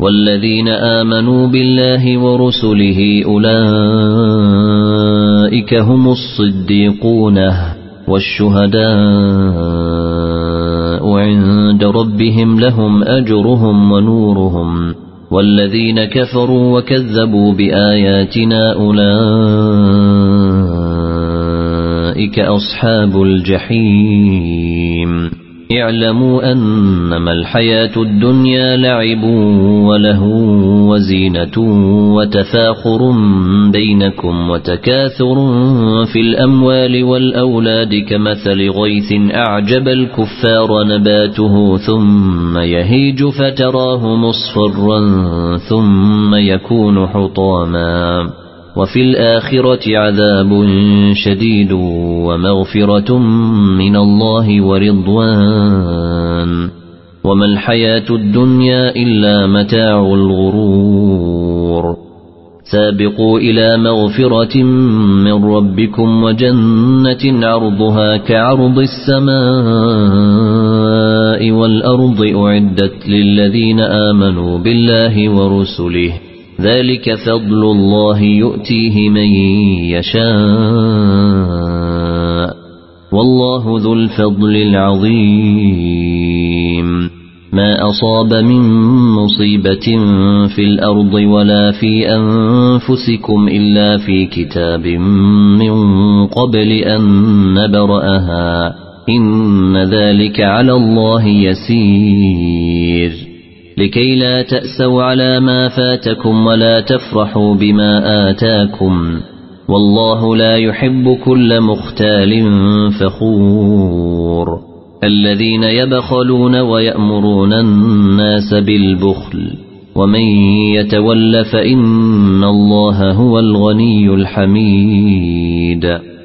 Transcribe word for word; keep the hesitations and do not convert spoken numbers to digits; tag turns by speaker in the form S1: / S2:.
S1: والذين آمنوا بالله ورسله أولئك هم الصديقون والشهداء عند ربهم لهم أجرهم ونورهم والذين كفروا وكذبوا بآياتنا أولئك أصحاب الجحيم اعلموا أنما الحياة الدنيا لعب وله وزينة وتفاخر بينكم وتكاثر في الأموال والأولاد كمثل غيث أعجب الكفار نباته ثم يهيج فتراه مصفرا ثم يكون حطاما وفي الآخرة عذاب شديد ومغفرة من الله ورضوان وما الحياة الدنيا إلا متاع الغرور سابقوا إلى مغفرة من ربكم وجنة عرضها كعرض السماء والأرض أعدت للذين آمنوا بالله ورسله ذلك فضل الله يؤتيه من يشاء والله ذو الفضل العظيم ما أصاب من مصيبة في الأرض ولا في أنفسكم إلا في كتاب من قبل أن نبرأها إن ذلك على الله يسير لكي لا تأسوا على ما فاتكم ولا تفرحوا بما آتاكم والله لا يحب كل مختال فخور الذين يبخلون ويأمرون الناس بالبخل ومن يتول فإن الله هو الغني الحميد